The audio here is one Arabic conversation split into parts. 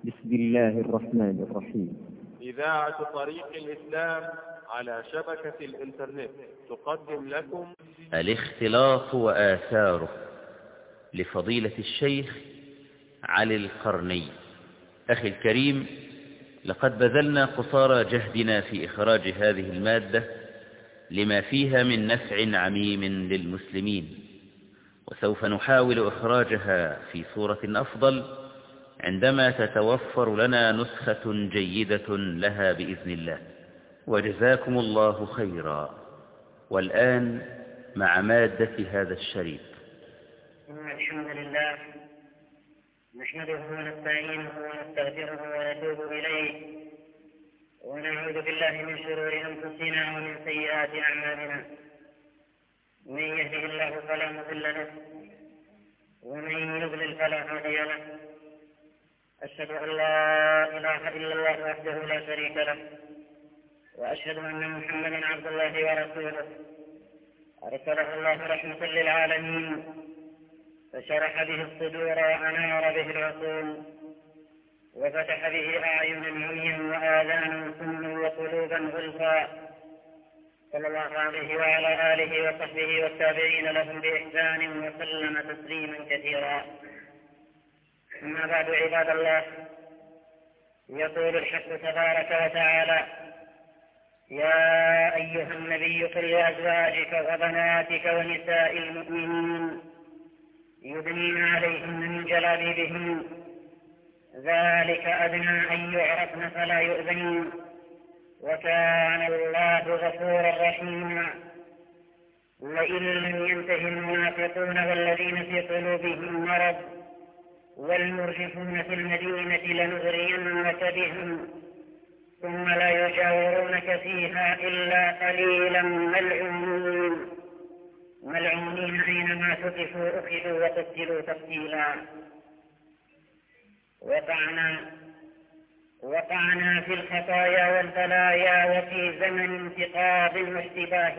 بسم الله الرحمن الرحيم. إذاعة طريق الإسلام على شبكة الإنترنت تقدم لكم الاختلاط وآثاره لفضيلة الشيخ علي القرني. أخي الكريم، لقد بذلنا قصارى جهدنا في إخراج هذه المادة لما فيها من نفع عميم للمسلمين، وسوف نحاول إخراجها في صورة أفضل عندما تتوفر لنا نسخة جيدة لها بإذن الله، وجزاكم الله خيرا. والآن مع مادة هذا الشريط. الحمد لله نحمده ونستعينه ونستغفره ونتوب إليه، ونعوذ بالله من شرور أنفسنا ومن سيئات أعمالنا. من يهده الله فلا مضل له، ومن يضلل فلا هادي له. أشهد أن لا إله إلا الله وحده لا شريك له، وأشهد أن محمدا عبد الله ورسوله أرسله الله رحمة للعالمين، فشرح به الصدور وأنار به العقول، وفتح به أعينا عميا وآذانا سما وقلوبا غلفا، صلى الله عليه وعلى آله وصحبه والتابعين لهم بإحسان وسلم تسليما كثيرا. أما بعد، عباد الله، يقول الحق تبارك وتعالى: يا أيها النبي قل لأزواجك وبناتك ونساء المؤمنين يدنين عليهن من جلابيبهن، ذلك أدنى أن يعرفن فلا يؤذين، وكان الله غفورا رحيما. لئن لم ينته المنافقون والذين في قلوبهم مرض والمرجفون في المدينة لنغرينك بهم ثم لا يجاورونك فيها إلا قليلا ملعونين أينما ثقفوا أخذوا وقتلوا تقتيلا. وقعنا في الخطايا والبلايا وفي زمن انتقاض واشتباه،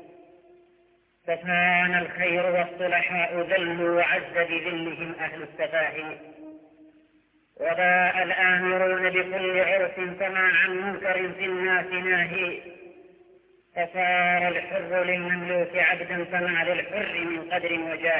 فكان الخير والصلحاء ذلوا وعز بذلهم أهل السفاه، وباء الآمرون بكل عرف فما عن منكر في الناس ناهي، فصار الحر للمملوك عبدا فما للحر من قدر وجاه،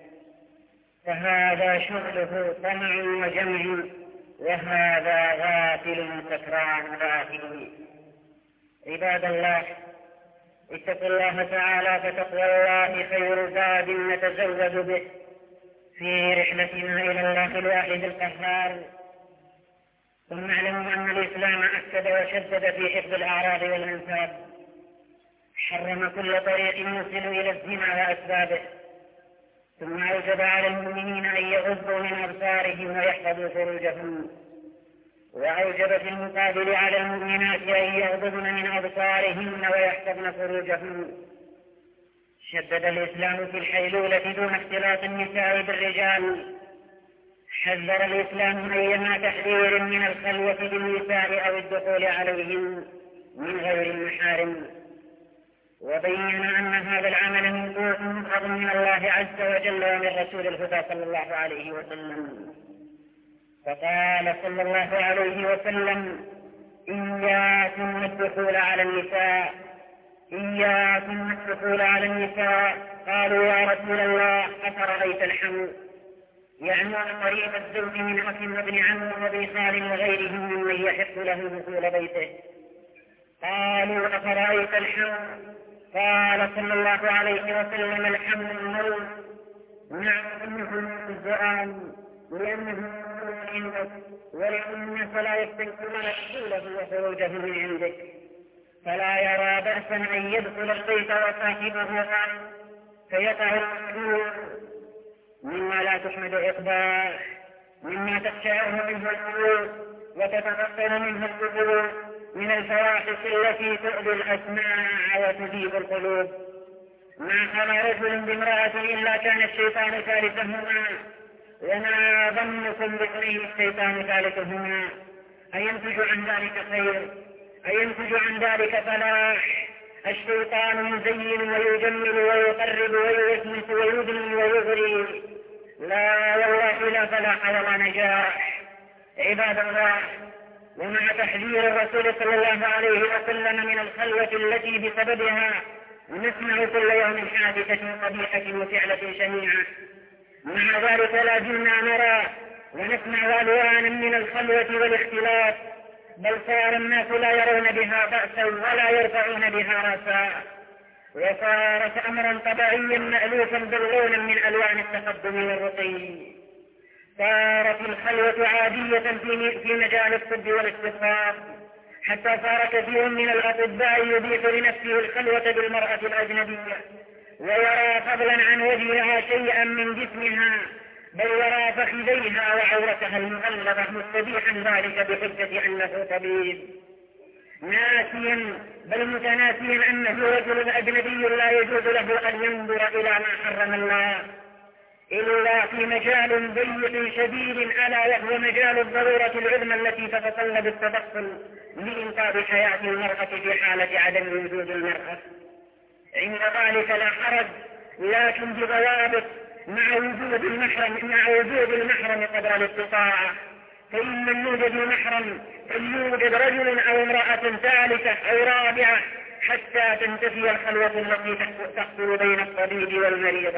فهذا شغله طمع وجمع وهذا غافل سكران لاهي. عباد الله، اتقوا الله تعالى، فتقوى الله خير زاد نتزود به في رحلتنا إلى الله الواحد القهار. ثم اعلموا أن الإسلام أكد وشدد في حفظ الأعراض والأنساب، حرم كل طريق يوصل إلى الزنا وأسبابه، ثم أوجب على المؤمنين أن يغضوا من أبصارهم ويحفظوا فروجهم، وأوجب في المقابل على المؤمنات أن يغضضن من أبصارهن ويحفظن فروجهن. شدد الإسلام في الحيلولة دون اختلاط النساء بالرجال، حذر الإسلام أيما تحذير من الخلوة بالنساء أو الدخول عليهم من غير المحارم، وبين أن هذا العمل منقوص من الله عز وجل ومن رسول الهدى صلى الله عليه وسلم. فقال صلى الله عليه وسلم: إياكم الدخول على النساء. قالوا: يا رسول الله، أفرأيت الحمل؟ يعنون قريب الزوج من أخ وابن عم وابن خال وغيرهم ممن يحق له دخول بيته. قالوا: أفرأيت الحمل؟ قال صلى الله عليه وسلم: الحمل الموت. نعم، إنه الزؤام، لأنه عندك، ولأن الناس لا يستنكرون دخوله وخروجه من عندك، فلا يرى بأسا أن يدخل البيت وصاحبه غائب فيقع المحذور مما لا تحمد عقباه، مما تخشعه منه القلوب وتتغفل منه القبور، من الفواحش التي تؤذي الأسماع وتذيب القلوب. ما خلا رجل بامرأة إلا كان الشيطان ثالثهما، وما ظنكم باثنين الشيطان ثالثهما. أينتج عن ذلك خير؟ أينتج عن ذلك فلاح؟ الشيطان يزين ويجمل ويقرب ويوسوس ويدني ويغري. لا والله، لا فلاح ولا نجاح. عباد الله، ومع تحذير الرسول صلى الله عليه وسلم من الخلوة التي بسببها نسمع كل يوم حادثة قبيحة وفعلة شنيعة، مع ذلك لا زلنا نرى ونسمع ألوانا من الخلوة والاختلاط، بل صار الناس لا يرون بها بأسا ولا يرفعون بها رأسا، وصارت أمرا طبيعيا مألوفا باللون من ألوان التقدم والرقي. صارت الخلوة عادية في مجال الطب والاقتصاد، حتى صار كثير من الأطباء يبيح لنفسه الخلوة بالمرأة الأجنبية، ويرى فضلا عن وجهها شيئا من جسمها، بل يرى فخذيها وعورتها المغلظة مستبيحا ذلك بحجة أنه طبيب، ناسيا بل متناسيا أنه رجل أجنبي لا يجوز له أن ينظر إلى ما حرم الله إلا في مجال ضيق شديد، ألا وهو مجال الضرورة العظمى التي تتطلب التدخل لإنقاذ حياة المرأة في حالة عدم وجود المرأة. عند ذلك لا حرج، لكن بضوابط مع وجود المحرم قدر الاستطاعة، فإن لم يوجد محرم فليوجد رجل أو امرأة ثالثة أو رابعة حتى تنتفي الخلوة التي تحصل بين الطبيب والمريضة.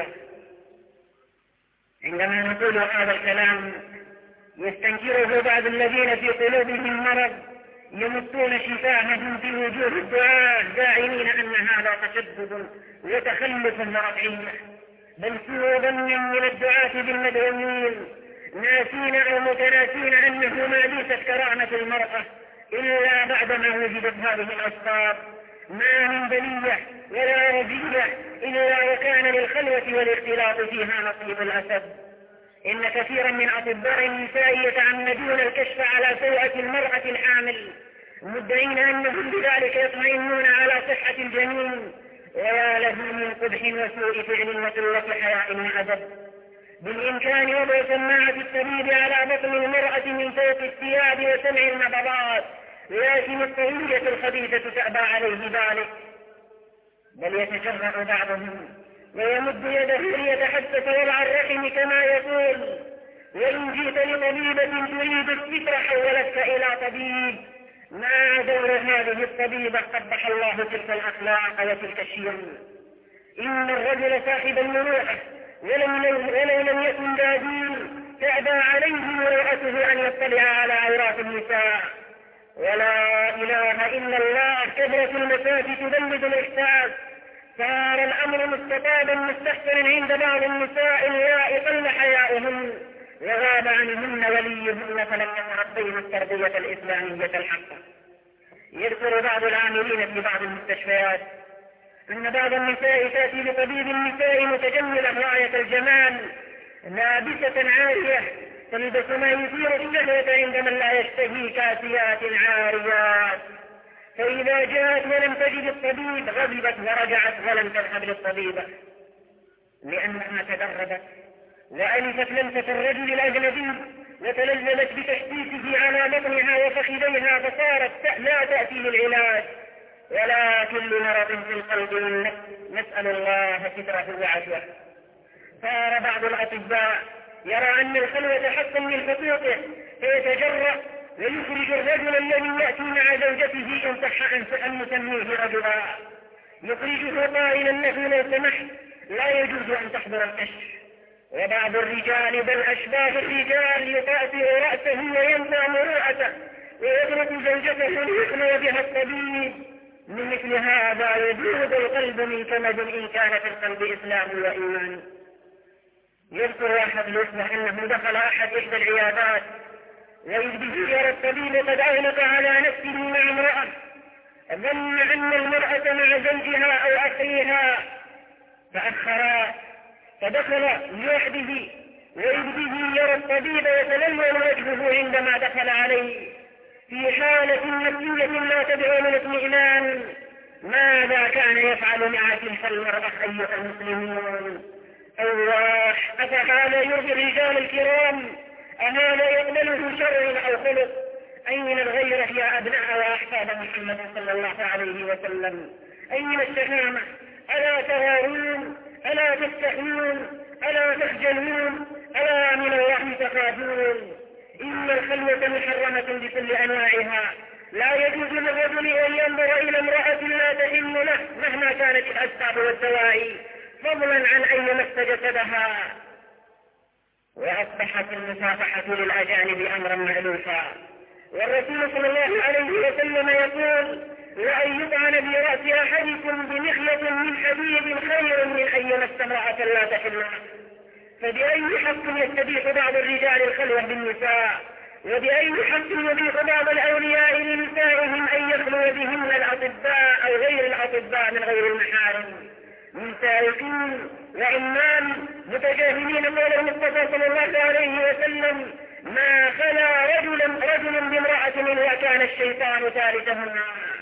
عندما نقول هذا الكلام يستنكره بعض الذين في قلوبهم مرض يمطون شفاههم في وجوه الدعاة زاعمين أن هذا تشدد وتخلف ورفعية، بل سوء ظن من الدعاة بالمدعوين، ناسين أو متناسين أنه ما ليست كرامة المرأة إلا بعدما وجدت هذه الأسباب، ما من بلية ولا رزية إلا وكان للخلوة والاختلاط فيها نصيب الأسد. إن كثيرا من أطباء النساء يتعمدون الكشف على سوءة المرأة الحامل، مدعين أنهم بذلك يطمئنون على صحة الجنين، ويا له من قبح وسوء فعل وقلة حياء وأدب. بالإمكان وضع سماعة الطبيب على بطن المرأة من فوق الثياب وسمع النبضات، لكن الطويلة الخبيثة تأبى عليه ذلك، بل يتجرأ بعضهم ويمد يده ليتحدث وضع الرحم كما يقول، وإن جئت لطبيبة تريد الستر حولتك إلى طبيب. ما دور هذه الطبيبة قبح الله تلك الأخلاق وتلك الشيم. إن الرجل صاحب المروءة ولو لم يكن دادين تعبى عليه مروءته أن يطلع على عورات النساء. ولا إله إلا الله، كثرة المساجد تبلد الإحساس، صار الأمر مستطابا مستحسنا عند بعض النساء اللائي قل حياؤهن وغاب عنهن وليهن فلم يتربين التربية الإسلامية الحقة. يذكر بعض العاملين في بعض المستشفيات أن بعض النساء تأتي لطبيب النساء متجملة غاية الجمال، لابسة عارية تلبس ما يثير الشهوة عند من لا يشتهي، كاسيات عاريات، فإذا جاءت ولم تجد الطبيب غضبت ورجعت ولم تذهب للطبيبة، لأنها تدربت وألفت لمسة الرجل الأجنبي وتلذذت بتشتيته على بطنها وفخذيها، فصارت لا تأتي للعلاج ولكن لمرض في القلب والنفس، نسأل الله ستره وعافيته. صار بعض الأطباء يرى أن الخلوة حق من حقوقه، فيتجرأ ويخرج الرجل الذي يأتي مع زوجته إن صح أن نسميه رجلا، يخرجه قائلا له لو سمحت لا يجوز أن تحضر الكشف. وبعض الرجال بل أشباه الرجال يطأطئ رأسه وينزع مروءته ويترك زوجته ليخلو بها الطبيب. من مثل هذا يذوب القلب من كمد إن كان في القلب إسلام وإيمان. يذكر أحد الأسبوع أنه دخل أحد إحدى العيادات وإذ به يرى الطبيب قد أغلق على نفسه مع امرأة، ظن أن المرأة مع زوجها أو أخيها فأخرا، فدخل لوحده وإذ به يرى الطبيب يتلمع وجهه عندما دخل عليه في حالة نفسية لا تدعو للاطمئنان. ماذا كان يفعل مع تلك المرأة أيها المسلمون؟ الله، أفهذا يرضي الرجال الكرام؟ أهذا يقبله شرع أو خلق؟ أين الغيرة يا أبناء وأحفاد محمد صلى الله عليه وسلم؟ أين الشهامة؟ ألا تغارون؟ ألا تستحيون؟ ألا تخجلون؟ ألا من الله تخافون؟ إن الخلوة محرمة بكل أنواعها، لا يجوز للرجل أن ينظر إلى امرأة لا تحل له مهما كانت الأسباب والدواعي، فضلا عن أن يمس جسدها. وأصبحت المصافحة للأجانب أمرا مألوفا، والرسول صلى الله عليه وسلم يقول: لأن يطعن في رأس أحدكم بمخيط من حديد خير من أن يمس امرأة لا تحل له. فبأي حق يستبيح بعض الرجال الخلوة بالنساء؟ وبأي حق يبيح بعض الأولياء لنسائهم أن يخلو بهن الأطباء أو غير الأطباء من غير المحارم، من سائقين وعمال متجاهلين قول المصطفى صلى الله عليه وسلم: ما خلا رجل بامرأة إلا كان الشيطان ثالثهما.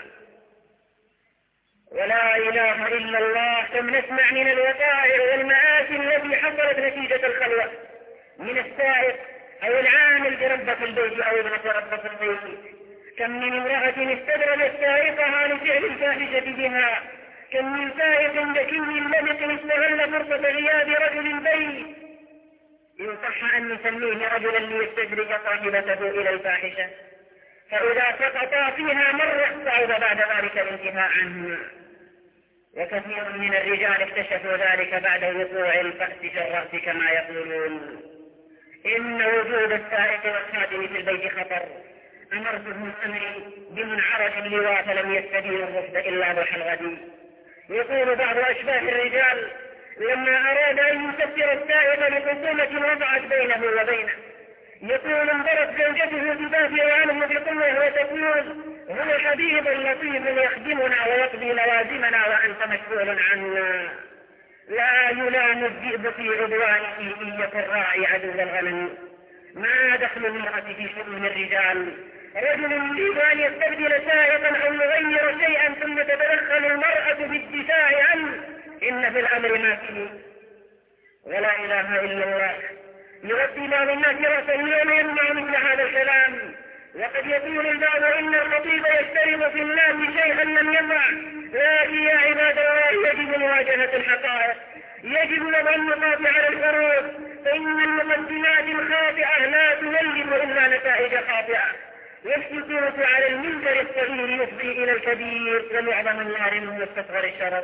ولا إله إلا الله. كم نسمع من الوقائع والمآسي التي حصلت نتيجة الخلوة من السائق أو العامل بربة البيت أو ابنة ربة البيت. كم من امرأة استدرجت سائقها لفعل الفاحشة بها. كم من سائق ذكي لبق استغل فرصة غياب رجل البيت، إن صح أن نسميه رجلا ليستدرج صاحبته إلى الفاحشة، فإذا سقطا فيها مرة صعب بعد ذلك الانتهاء عنه. وكثير من الرجال اكتشفوا ذلك بعد وقوع الفأس في الرأس كما يقولون. إن وجود السائق والخادم في البيت خطر. أمرته أمري بمنعرج اللواء فلم يستدين الرشد إلا ضحى الغد. يقول بعض أشباه الرجال: لما أراد أن يسفر السائق لخصومة وضعت بينه وبينه، يقول: انظرت زوجته تدافع عنه بقوة وتقول: هو حبيب لطيف يخدمنا ويقضي لوازمنا وأنت مشغول عنا. لا يلام الذئب في عدوانه إن يكن راعي عدو الغنم. ما دخل المرأة في شؤون الرجال؟ رجل يريد أن يستبدل سائقا أو يغير شيئا ثم تتدخل المرأة بالدفاع عنه، إن في الأمر ما فيه. ولا إله إلا الله. يربي بعض الناس رأسا يوم يمنع مثل هذا الكلام. وقد يقول البعض إن الخطيب يشترط في الناس شيئا لم يقع. لكن يا عباد الله يجب مواجهة الحقائق، يجب وضع النقاط على الحروف، فإن المقدمات الخاطئة لا تولد إلا نتائج خاطئة، والسكوت على المنكر الصغير يفضي إلى الكبير، ومعظم النار هو استصغر الشرر.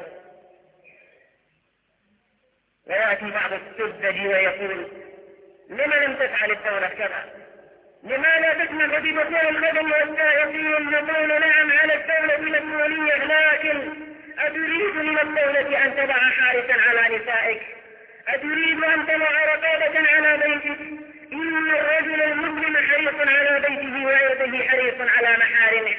ويأتي بعض السذج ويقول: لما لم تفعل الدولة كذا؟ لما لا تسمح بدخول الخدم والسائقين؟ نقول: نعم، على الدولة مسؤولية، لكن أتريد من الدولة أن تضع حارسا على نسائك؟ أتريد أن تضع رقابة على بيتك؟ إن الرجل المسلم حريص على بيته وعرضه حريص على محارمه.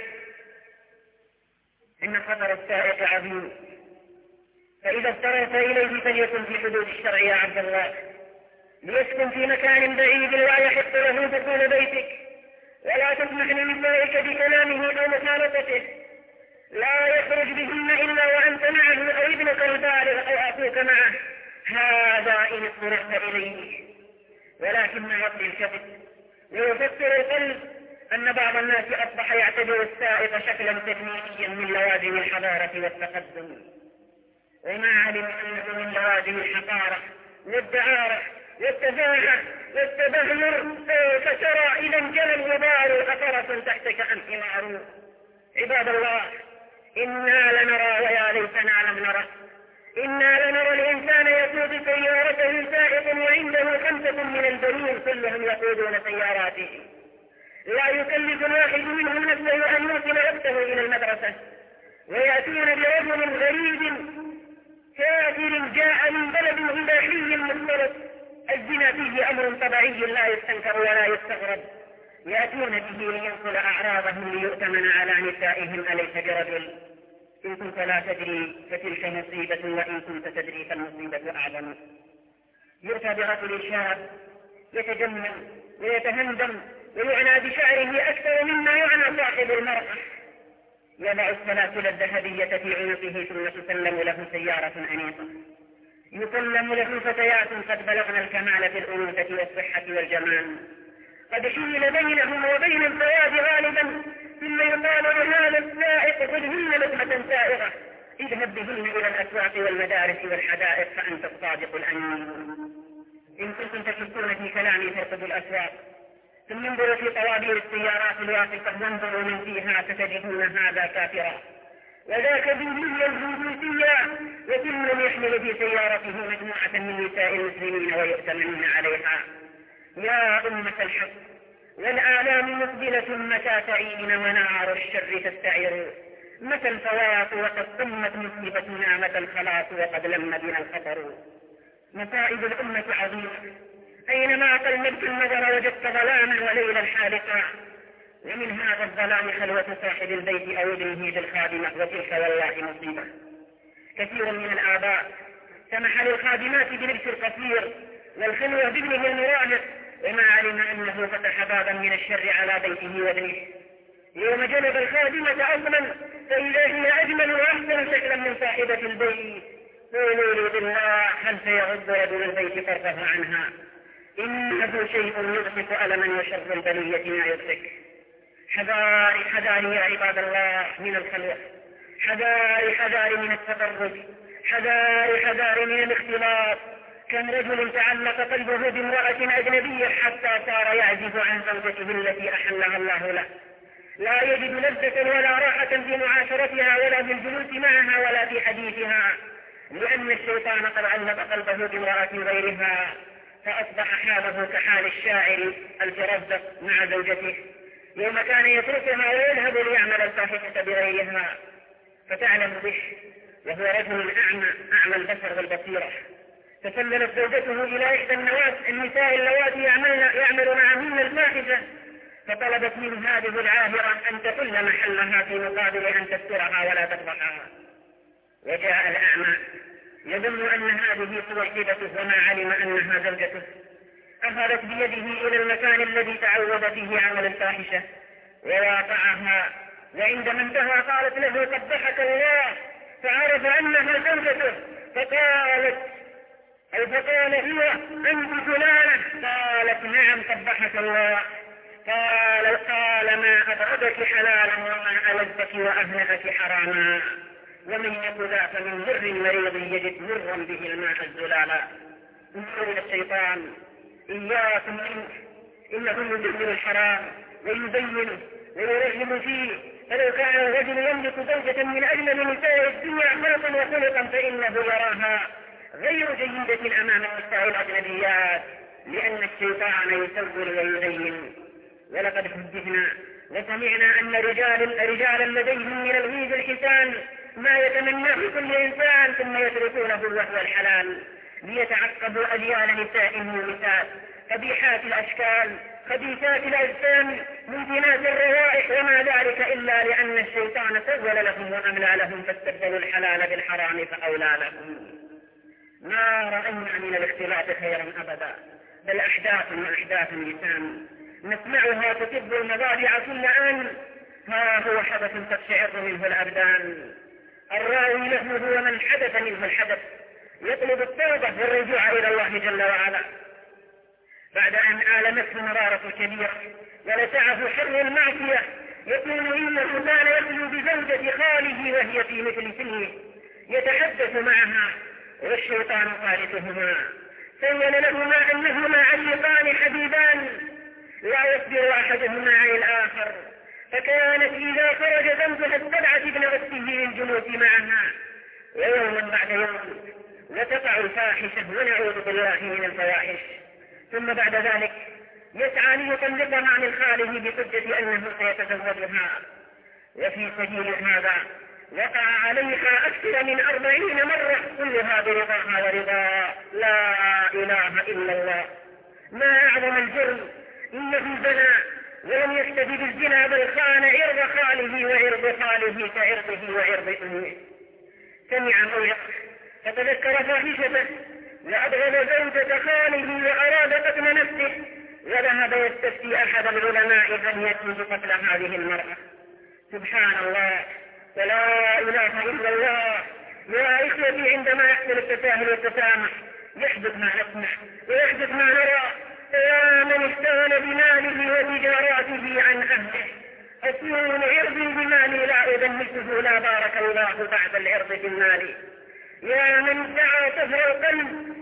إن خطر السائق عظيم، فإذا اضطررت إليه فليكن في حدود الشرع يا عبد الله. ليسكن في مكان بعيد لا يحق له دخول بيتك، ولا تسمح لنسائك بكلامه أو مخالطته. لا يخرج بهن إلا وأنت معه أو ابنك البالغ أو أخوك معه، هذا إن اضطررت إليه. ولكن ما يقضي الكذب ويفسر القلب أن بعض الناس أصبح يعتبر السائق شكلا تكنيكيا من لوازم الحضارة والتقدم، وما علم أنه من لوازم الحقارة والدعارة والتفاهة والتبهر. فترى إذا انجلى الغبار أثرة تحتك أم حمار. عباد الله، إنا لنرى ويا ليتنا لم نرى. إنا لنرى الإنسان يقود سيارته سائق وعنده 5 من البنين كلهم يقودون سياراتهم، لا يكلف الواحد منهم نفسه أن يوصل نفسه إلى المدرسة، ويأتون برجل غريب كافر جاء من بلد إباحي مختلط. الزنا فيه أمر طبيعي لا يستنكر ولا يستغرب. يأتون به لينقل أعراضهم ليؤتمن على نسائهم، أليس برجل؟ إن كنت لا تدري فتلك مصيبة، وإن كنت تدري فالمصيبة أعظم. يؤتى برجل شاب يتجمل ويتهندم ويعنى بشعره أكثر مما يعنى صاحب المرأة. يضع السلاسل الذهبية في عنقه ثم تسلم له سيارة أنيقة. يسلم له فتيات قد بلغن الكمال في الأنوثة والصحة والجمال، قد حيل بينهم وبين الزواج غالبا، ثم يقال لهذا السائق: خذهن لقمة سائغة، اذهب بهن إلى الأسواق والمدارس والحدائق فأنت الصادق الأمين. إن كنتم تشكون في كلامي فارقبوا الأسواق، ثم انظروا في طوابير السيارات الواقفة وانظروا من فيها ستجدون هذا كافرا وذاك ذنبيا جنسيا، وكل يحمل في سيارته مجموعة من نساء المسلمين ويؤتمنون عليها. يا أمة الحق، والآلام مقبلة متى تعين ونار الشر تستعر، متى الفوات وقد قمت مصيبتنا، متى الخلاص وقد لم بنا الخطر. مصائب الأمة عظيمة، أينما قلبت النظر وجدت ظلاما وليلا حالقا، ومن هذا الظلام خلوة صاحب البيت أو ابنه بالخادمة، وتلك والله مصيبة. كثير من الآباء سمح للخادمات بلبس القصير والخلوة بابنه المراهق، وما علم أنه فتح بابا من الشر على بيته وابنه. يوم جلب الخادمة أصلا فإذا هي أجمل وأحسن شكلا من صاحبة البيت. قولوا لي بالله، هل سيغض رجل البيت طرفه عنها؟ إنه شيء يضحك ألما وشر البلية ما يضحك. حذاري حذاري يا عباد الله من الخلوة، حذاري حذاري من التبرج، حذاري حذاري من الاختلاط. كم رجل تعلق قلبه بامرأة أجنبية حتى صار يعجز عن زوجته التي أحلها الله له، لا يجد لذة ولا راحة في معاشرتها ولا في الجلوس معها ولا في حديثها، لأن الشيطان قد علق قلبه بامرأة غيرها، فأصبح حاله كحال الشاعر الجرزق مع زوجته يوم كان يتركها ويذهب ليعمل الفاحشة بغيرها. فتعلم به وهو رجل أعمى البصر والبصيرة، تسللت زوجته إلى إحدى النساء اللواتي يعمل معهن الفاحشة، فطلبت من هذه العاهرة أن تحل محلها في مقابل أن تسترها ولا تفضحها. وجاء الأعمى يظن أن هذه صاحبته وما علم أنها زوجته، أخذت بيده إلى المكان الذي تعود فيه عمل الفاحشة وواقعها، وعندما انتهى قالت له قبحك الله، فعرف أنها زوجته فقال هي أنت فلانة؟ قالت نعم قبحك الله. قال ما أبغضك حلالا وما ألذك وأهنأك حراما، ومن يقل فمن مر مريض يجد مرا به الماء الزلالا. انظروا إلى الشيطان، إياكم منه، إنه يدبر الحرام ويبينه ويرغب فيه. فلو كان الرجل يملك زوجة من أجمل نساء الدنيا خلقا وخلقا فإنه يراها غير جيدة أمام النساء الأجنبيات، لأن الشيطان يسول ويزين. ولقد حدثنا وسمعنا أن رجالا لديهم من الغيظ الحسان ما يتمناه كل إنسان، ثم يتركونه وهو الحلال، ليتعقبوا أجيال نساء مؤمنات قبيحات الأشكال خبيثات الأجسام منتنات الروائح، وما ذلك إلا لأن الشيطان سول لهم وأملى لهم، فاستبدلوا الحلال بالحرام فأولى لهم. ما رأينا من الاختلاط خيرا أبدا، بل أحداث لسان نسمعها تطب المضاجع كل آن. ها هو حدث تقشعر منه الأبدان، الراوي له هو من حدث منه الحدث، يطلب التوبة والرجوع إلى الله جل وعلا بعد أن آلمته مرارة كبيرة ولسعه شر المعصية. يقول إنه كان يخلو بزوجة خاله وهي في مثل سنه يتحدث معها والشيطان ثالثهما، سول لهما أنهما علقان حبيبان لا يصبر أحدهما عن الآخر، فكانت إذا خرج زوجها استدعت ابن أخته للجلوس معها، ويوما بعد يوم وتقع الفاحشة ونعوذ بالله من الفواحش. ثم بعد ذلك يسعى ليطلقها من خاله بحجة أنه سيتزوجها، وفي سبيل هذا وقع عليها أكثر من 40 مرة، كلها برضاها ورضا لا إله إلا الله. ما أعظم الجرم، إنه زنى ولم يكتفي بالزنا بل خان عرض خاله وعرض خاله كعرضه وعرض أمه. سمع موعظة فتذكر فاحشته وأبغض زوجة خاله وأراد قتل نفسه، وذهب يستفتي أحد العلماء هل يجوز قتل هذه المرأة. سبحان الله ولا إله إلا الله. يا إخوتي، عندما يحصل التساهل والتسامح يحدث ما نسمع ويحدث ما نرى. يا من اشتغل بماله وتجاراته عن أهله، أسير عرض بمالي لا أدنسه لا بارك الله بعد العرض في المال. يا من دعا صفر القلب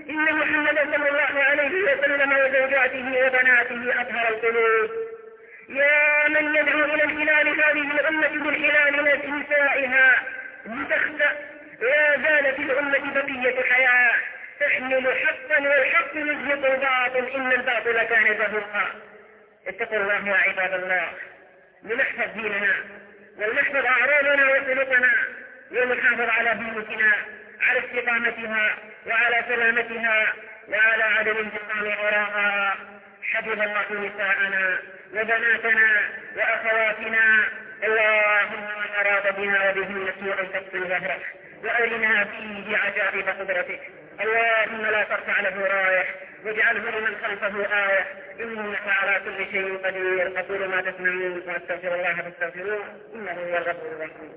إن محمدا صلى الله عليه وسلم وزوجاته وبناته أطهر القلوب. يا من يدعو إلى انحلال هذه الأمة بالحلال نسائها لتخسأ، يا زال في الأمة بقية حياة تحمل حقا والحق يزهق الباطل إن الباطل كان زهوقا. اتقوا الله يا عباد الله لنحفظ ديننا ولنحفظ أعراضنا وسلوكنا ونحافظ على بيوتنا على استقامتها وعلى سلامتها وعلى عدم انتقام عراها. حفظ الله نساءنا وبناتنا وأخواتنا. اللهم من أراد بنا وبهن سوءا فاقتل ظهره وأرنا فيه عجائب قدرتك. اللهم لا ترفع له رايح واجعله لمن خلفه آية إنك على كل شيء قدير. أقول ما تسمعون وأستغفر الله فاستغفروه إنه هو الغفور الرحيم.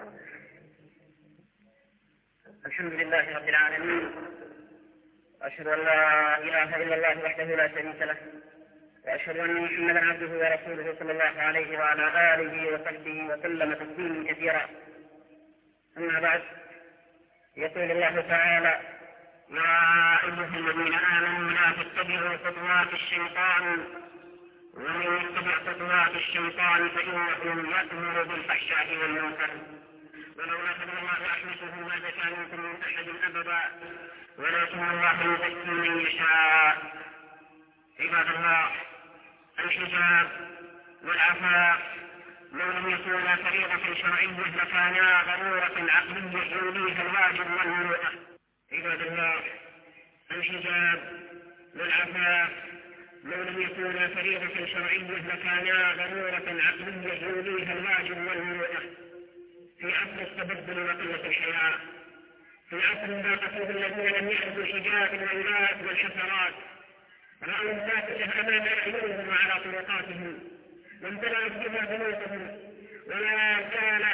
الحمد لله رب العالمين، وأشهد أن لا إله إلا الله وحده لا شريك له، وأشهد أن محمدا عبده ورسوله صلى الله عليه وعلى آله وصحبه وسلم تسليما كثيرا. أما بعد، يقول الله تعالى: يا أيها الذين آمنوا لا تتبعوا خطوات الشيطان ومن يتبع خطوات الشيطان فإنه يأمر بالفحشاء والمنكر ولولا فضل الله رحمته ما زكى منكم من أحد أبدا ولكن الله يزكي من يشاء. عباد الله، الحجاب والعفاف لو لم يكونا فريضة شرعية لكانا ضرورة عقلية يوليها الواجب والمروءة. عباد الله، الحجاب والعفاف لو لم يكونا فريضة شرعية لكانا ضرورة عقلية يوليها الواجب والمروءة. في عصر التبدل وقلة الحياء، في عصر ضاق فيه الذين لم يعرفوا الحجاب والولاء والحسرات، رأوا الفاحشة أمام أعينهم وعلى طرقاتهم وامتلأت بها بيوتهم، ولا زال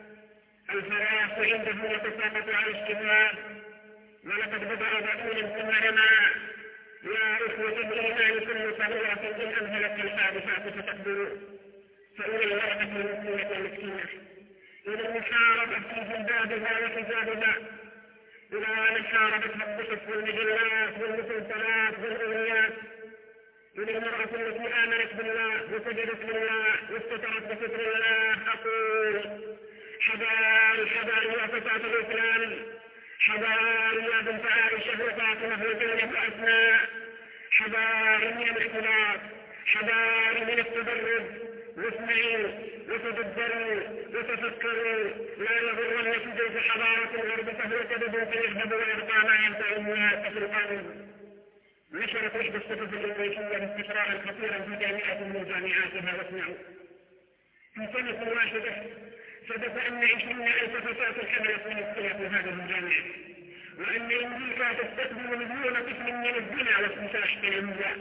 الفراش عندهم يتساقط على الشباب. ولقد بدأ بعيدا ثم رمى. يا إخوة الإيمان كل صغيرة إن أمهلت الحادثات فتقدروا، فإلى المرأة المسلمة المسكينة إلى المحاربة في جلبابها وحجابها، إلى محاربتها الصحف والمجلات والمسلسلات والأغنيات، إلى المرأة التي آمنت بالله وسجدت لله واستترت بستر الله. أقول: حذاري يا فتاة الإسلام، حذاري يا بنت عائشة وفاطمة وزينب وأسماء، حذاري من الاختلاط، حذاري من التدرج. واسمعوا وتدبروا وتفكروا، لا يغرنكم جيش حضارة الغرب فهو سبب فيذهب ويبقى ما ينفع الناس في القانون. نشرت إحدى الصحف الأمريكية استقراء خطيرا في جامعة من جامعاتها، واسمعوا: في سنة واحدة ثبت أن 20,000 فتاة حملت من السنة هذه الجامعة، وأن أمريكا تستقبل مليون طفل من الزنا والفحش النساء.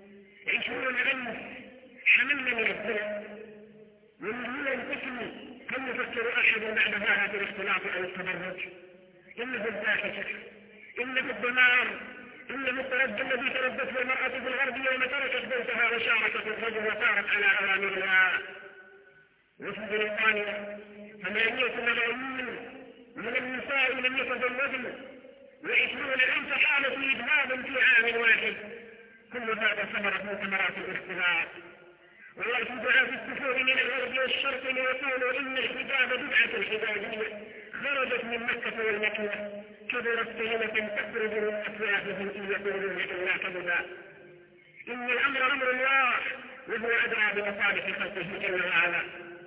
20,000 حملنا من الزنا ومليون طفل. هل يفكر أحد بعد هذا في الاختلاط أو التبرج؟ إنه الفاحشة، إنه الدمار، إنه التردد الذي تردته المرأة في الغرب يوم تركت بيتها وشاركت الرجل وصارت على أوامر الله. وفي بريطانيا 8 ملايين من النساء لم يتزوجن، و20,000 حالة إجهاض في عام واحد. كل هذا ثمرة من ثمرات الاختلاط. ويأتي دعاة السفور من الغرب والشرق ليقولوا إن الحجاب بدعة حجابية خرجت من مكة والمدينة، كبرت كلمة تخرج من أفواههم إن يقولون إلا كذبا. إن الأمر أمر الله وهو أدرى بمصالح خلقه جل وعلا.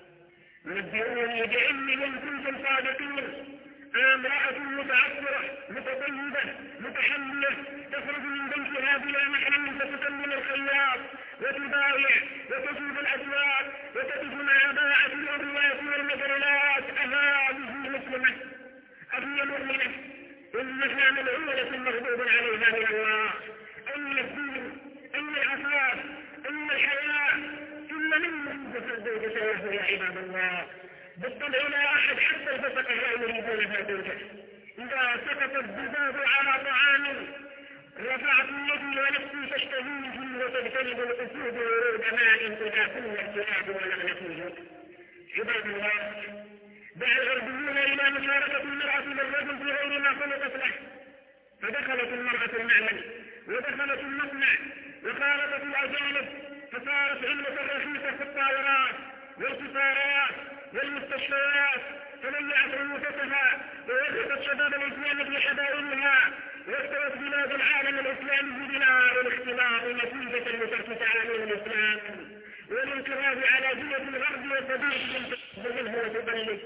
نبئوني بعلم إن كنتم صادقين. امرأة متعثرة متطيبة متحملة تخرج من بيتها بلا محرم فتسلم الخياط وتبايع وتجيب الأسواق وتقف مع باعة الأبيات والمجرلات. أهذه مسلمة؟ أهي مؤمنة؟ إنها ملعونة مغضوب عليها من الله. أين الدين؟ أين العفاف؟ أين الحياء؟ إن من يريد زوجته يا عباد الله بالطبع لا أحد حتى الفسق لا يريدونها زوجة. إذا سقط الذباب على طعام رفعت يدي ونفسي تشتهيه وتجتنب الأسود ورود ماء إذا كنا الكلاب ولغن فيه. عباد الله، دعا الغربيون إلى مشاركة المرأة للرجل بغير ما خلقت له، فدخلت المرأة المعمل ودخلت المصنع وخالطت الأجانب، فصارت علة رخيصة في الطائرات والقطارات والمستشفيات، فضيعت أنوثتها ووقفت شباب الإسلام في حدائقها، واستوت بلاد العالم الإسلامي بنار الاختلاط نتيجة لترك تعاليم الإسلام والانقراض على دية الغرب وطبيعة منه وتبلد.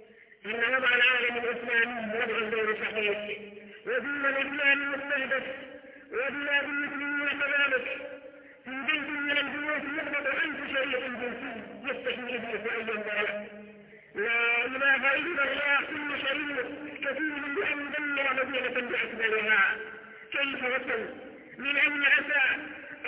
إن وضع العالم الإسلامي وضع غير صحيح، ودين الإسلام مستهدف، وبلاد المسلمين كذلك. في بيت من البيوت يضبط 1000 شريط جنسي يستحي إبليس أن ينظر. لا إله إلا الله، كل شريط كثير بأن يدمر مدينة بأكبرها. كيف وصل؟ من أين أتى؟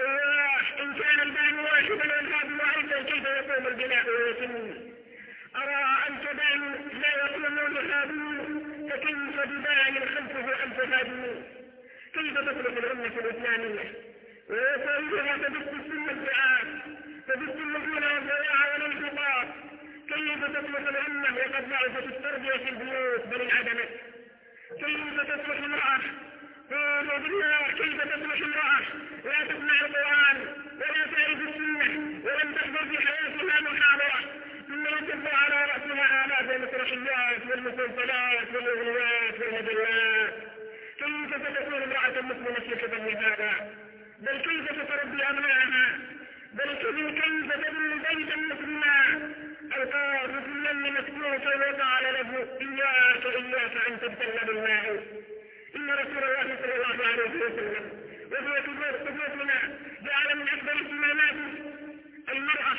إن كان البان واحدا والهاب واحدا كيف يقوم البناء ويتم؟ أرى أن تبان لا يقومون هادون، فكيف ببان خلفه 1000 هادون؟ كيف تطلق الأمة الإسلامية ويسويها تبث السنة الدعاء، تبث النزول والضياع والانحطاط؟ كيف تطلق الأمة وقد ضعفت التربية في البيوت بل انعدمت؟ كيف تصلح امرأة؟ قولوا بالله، كيف تصلح امرأة لا تسمع القرآن ولا تعرف السنة ولم تحضر في حياتها محاضرة، ثم ينتبه على رأسها آلاف المسرحيات والمسلسلات والأغنيات والمجلات؟ كيف ستكون امرأة مسلمة في حضن هذا؟ بل كيف ستربي أبنائها؟ بل كيف تبني بيتا مسلما؟ القاضي في اليم مسكوك وقال له إياك أن تبتل بالماء. إن رسول الله صلى الله عليه وسلم وهو قدوتنا جعل من أكبر اهتماماته المرأة،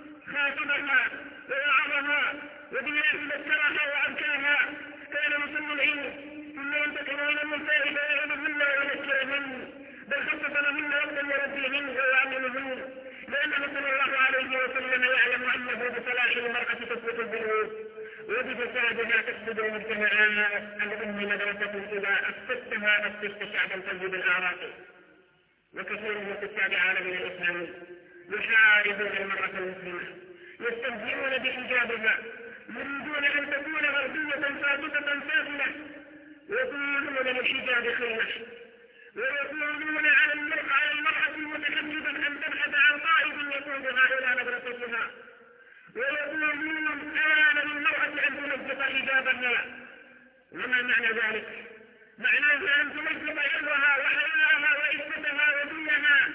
خاطبها ووعظها وبالله ذكرها وأبكاها. كان مسلم العلم ثم ينتقل إلى النساء فيعظهن ويذكرهن، بل خصص لهن وقتا يربيهن ويعلمهن، لأنه صلى الله عليه وسلم يعلم أنه بصلاح المرأة تثبت البيوت وبفسادها تفسد المجتمعات. الأم مدرسة إذا أسستها أسست شعبا طيب الأعراق. وكثير من كتاب عالمنا الإسلامي يحاربون المرأة المسلمة، يستهزئون بحجابها، يريدون أن تكون غربية ثابتة سافلة، يقولون للحجاب خيمة، ويقولون على المرأة المتحجبة أن تبحث عن قائد يقودها إلى مدرستها، ويقولون آن للمرأة أن تنزق حجابها. وما معنى ذلك؟ معناه أن تنزق عرضها وحياءها وعفتها ودينها.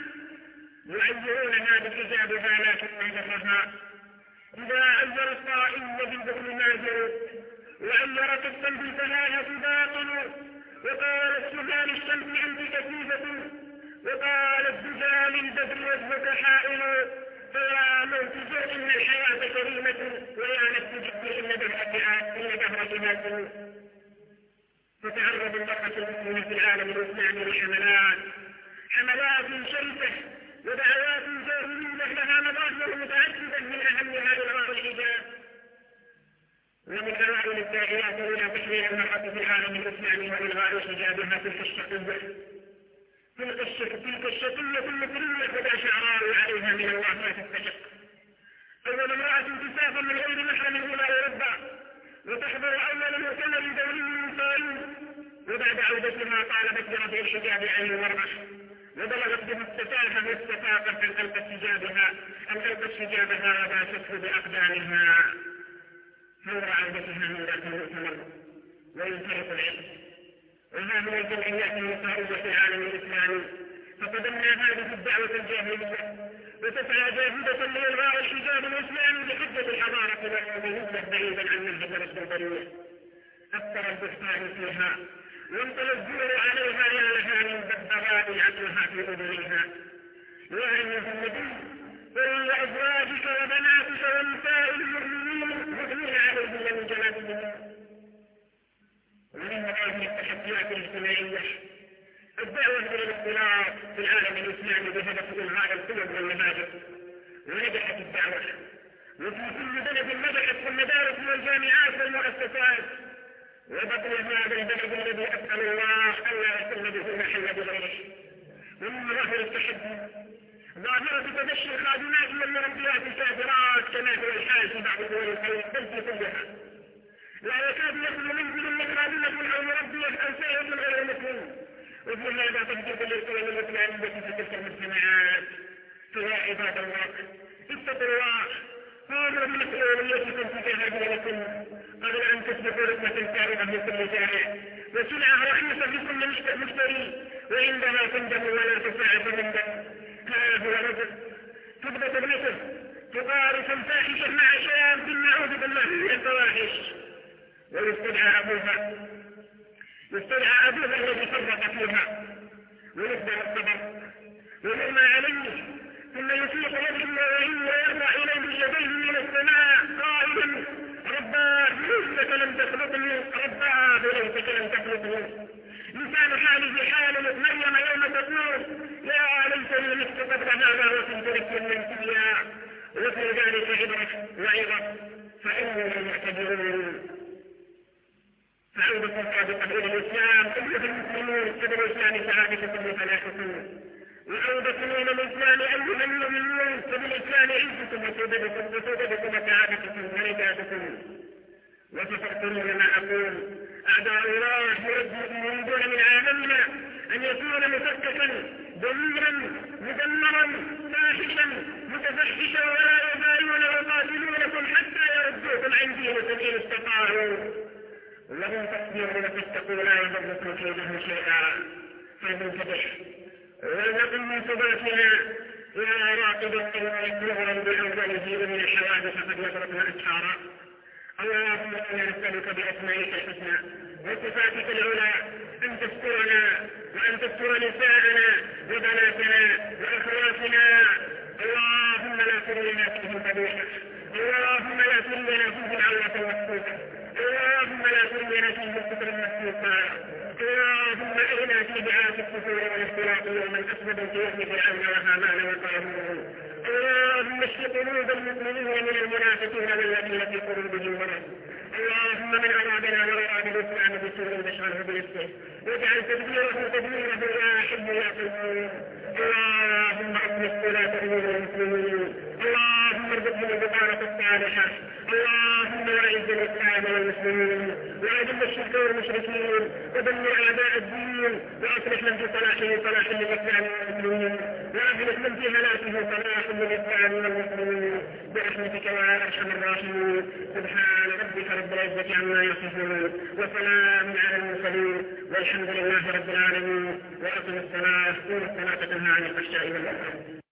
يعيرونها بحجابها لكن نزقها. إذا عير الطائم بالبخل ماجر، وعير قصا بالفلاحة باطل، وقال السهال الشمس أنت كثيفة، وقال الدجال البدر وجهك حائل. فيا موت زر إن الحياة كريمة، ويا نفس جد إن دهرك ماكل. تتعرض المرأة المسلمة في العالم الإسلامي لحملات شرسة ودعوات جاهلية لها مظاهر متعددة، من أهمها إلغاء الحجاب. ومن أوائل الداعيات إلى تحرير المرأة في العالم الإسلامي وإلغاء حجابها تلك الشقية المثلية بدا شعراء عليها من الله ما تستشق. أول امرأة تسافر من غير محرم إلى أوروبا وتحضر أول مؤتمر دولي للنسائي، وبعد عودتها طالبت برفع الحجاب عن المرأة، وبلغت بها السفاهة والسفاقة أن ألقت حجابها وباشته بأقدامها فور عودتها من ذات المؤتمر وينطلق العلم. وها من الجمعيات النسائية في العالم الإسلامي فتبنى هذه الدعوة الجاهلية وتسعى جاهدة لإلغاء الحجاب الإسلامي بحجة الحضارة والعلمانية بعيدا عن منهج رشد البرية. أكثر البهتان فيها وانطلى الزور عليها يا لها من ببغاء عقلها في أذنها. يا أيها النبي قل لأزواجك وبناتك ونساء المؤمنين يدنين عليهن من جلابيبهن. ومن هذه التحديات الاجتماعية الدعوة إلى الاختلاط في العالم الإسلامي بهدف إلغاء القيم والمبادئ، ونجحت الدعوة، وفي كل بلد نجحت في المدارس والجامعات والمؤسسات. وبقي هذا البلد الذي أسأل الله ألا يكون به محل بغيره. ومن ظاهر التحدي ظاهرة تدشي الخادمات والمربيات الكافرات كما هو الحال في بعض دول الخير بل في كلها. لا يكاد يخلو منزل من خادمة أو مربية أو سائر غير مسلم وفي هذا تجديد للقوى الإسلامية في تلك المجتمعات. فيا عباد الله اتقوا الله، قاموا بمسؤوليتكم تجاه دينكم قبل أن تصبحوا ركبة سائرة من كل جائع وسلعة رخيصة في كل مشتري، وعندها تندم ولا تساعد من دم. ها هو رجل تضبط بيته تقارف الفاحشة مع شاب نعوذ بالله من الفواحش، ويستدعى أبوها الذي فرط فيها ويبدأ الصبر ويرمى عليه، ثم يسيق يده ويرفع إليه يديه من السماء قائلا رباه ليتك لم تخلقني، رباه ليتك لم تخلقني. لسان حاله حال مريم يوم تقول يا ليتني مت قبل هذا وكنت نسيا منسيا، وفي ذلك عبرة وعظة فإنهم المعتبرون. فعودة سابقة إلى الإسلام أيها المسلمون، إلى الإسلام سعادتكم وفلاحكم، وعودة إلى الإسلام أيها المؤمنون، فبالإسلام عزكم وسودتكم وسعادتكم ونجاتكم. وتفكرون ما أقول أعداء الله يريدون من عالمنا أن يكون مفككا دميرا مدمرا فاحشا متفحشا، ولا يزالون يقاتلونكم حتى يردوكم عن دينكم إن استطاعوا. لهم تصبروا وتتقوا لا يضركم كيدهم شيئا فلننتبه ولنقم من ثباتنا يا راقب الطريق مغرا بأوله من الحوادث قد يضربنا أسحارا. اللهم إنا نسألك بأسمائك الحسنى وصفاتك العلى أن تسترنا وأن تستر نساءنا وبناتنا وأخواتنا. اللهم لا ترنا فيهم فضيحة، اللهم لا ترنا فيهم عورة مكتوبة، اللهم لا ترنا فيهم سترا مسلوقا. اللهم أرنا في دعاة الكفور والاختلاط يوما أسود في يوم فرعون وهامان وقارون. اللهم اشف قلوب المؤمنين من المنافقين والذين في قلوبهم مرض. اللهم من أرادنا وأراد الإسلام بسوء فاشغله بنفسه واجعل تدبيره تدميره يا حي يا قيوم. اللهم أصلح ولاة أمور المسلمين، اللهم ارزقهم البطانة الصالحة، اللهم أعز الإسلام والمسلمين وأذل الشرك والمشركين ودمر أعداء الدين، وأصلح من في صلاحه صلاح للإسلام والمسلمين، وأصلح من في هلاكه صلاح للإسلام والمسلمين برحمتك يا أرحم الراحمين. سبحان ربك رب العزة عما يصفون وسلام على المرسلين والحمد لله رب العالمين. وأقم الصلاة إن الصلاة تنهى عن الفحشاء والمنكر.